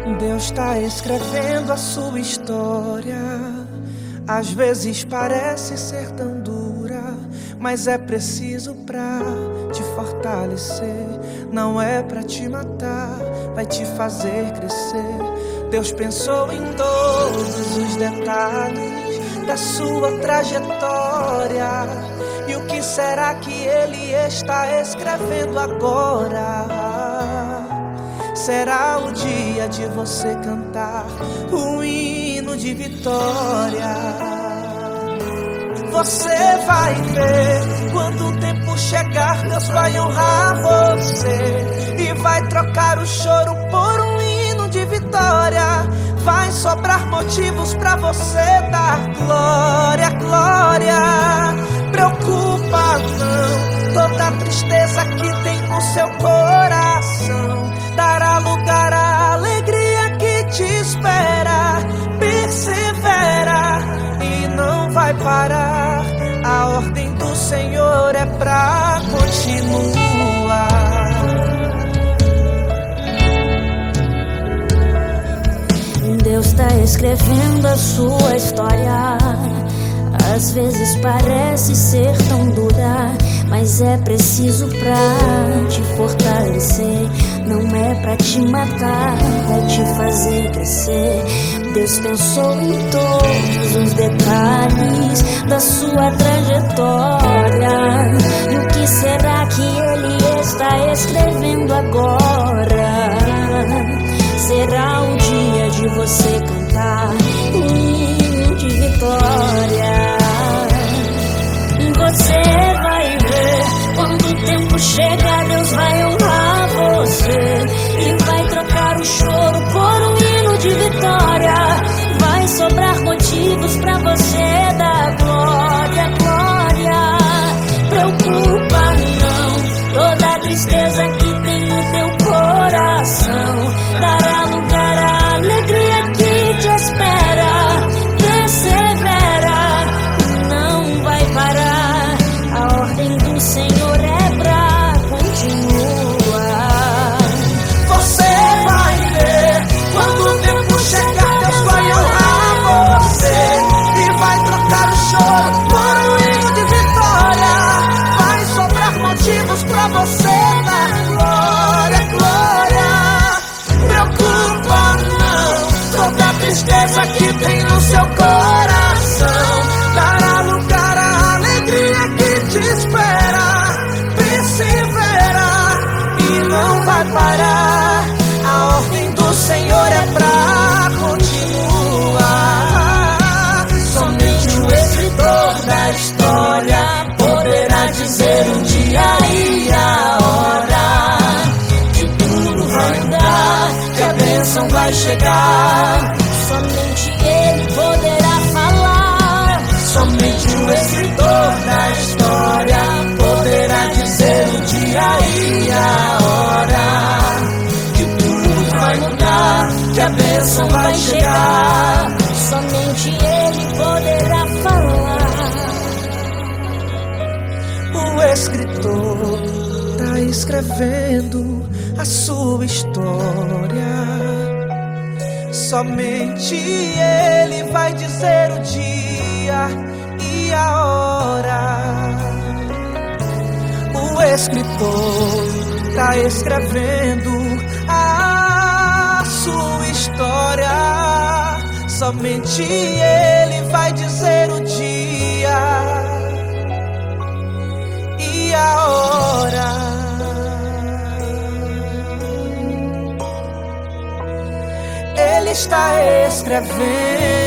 Deus está escrevendo a sua história. Às vezes parece ser tão dura, mas é preciso pra te fortalecer. Não é pra te matar, vai te fazer crescer. Deus pensou em todos os detalhes da sua trajetória. E o que será que Ele está escrevendo agora? Será o dia de você cantar um hino de vitória. Você vai ver, quando o tempo chegar, Deus vai honrar você e vai trocar o choro por um hino de vitória. Vai sobrar motivos pra você dar glória, glória. Preocupa não, toda tristeza que tem no seu coração dará lugar à alegria que te espera. Persevera e não vai parar. A ordem do Senhor é pra continuar. Deus tá escrevendo a sua história. Às vezes parece ser tão dura, mas é preciso pra te fortalecer. Não é pra te matar, é te fazer crescer. Deus pensou em todos os detalhes da sua trajetória. E o que será que Ele está escrevendo agora? Será o dia de você cantar um hino de vitória. Você vai ver, quando o tempo chegar, Deus vai honrar você e vai trocar o choro por um hino de vitória. Vai sobrar motivos pra você dar glória, glória. Preocupa não, toda tristeza que tem no teu coração dará lugar à alegria que te espera. Persevera, não vai parar. A ordem do Senhor é pra continuar. Você vai ver, quando o tempo chegar, Deus vai honrar você e vai trocar o choro por um hino de vitória. Vai sobrar motivos pra você dar glória, glória. Preocupa não, toda tristeza que tem no seu coração dará lugar à alegria que te espera. Persevera e não vai parar. A ordem do Senhor é pra continuar. Somente o escritor da história poderá dizer o dia e a hora que tudo vai mudar, que a bênção vai chegar. Somente Ele poderá falar. Somente o escritor da história poderá dizer o dia e a hora que tudo vai mudar, que a bênção vai chegar. Somente Ele poderá falar. O escritor tá escrevendo a sua história. Somente Ele vai dizer o dia e a hora. O escritor tá escrevendo a sua história. Somente Ele vai dizer o dia e a hora. Ele está escrevendo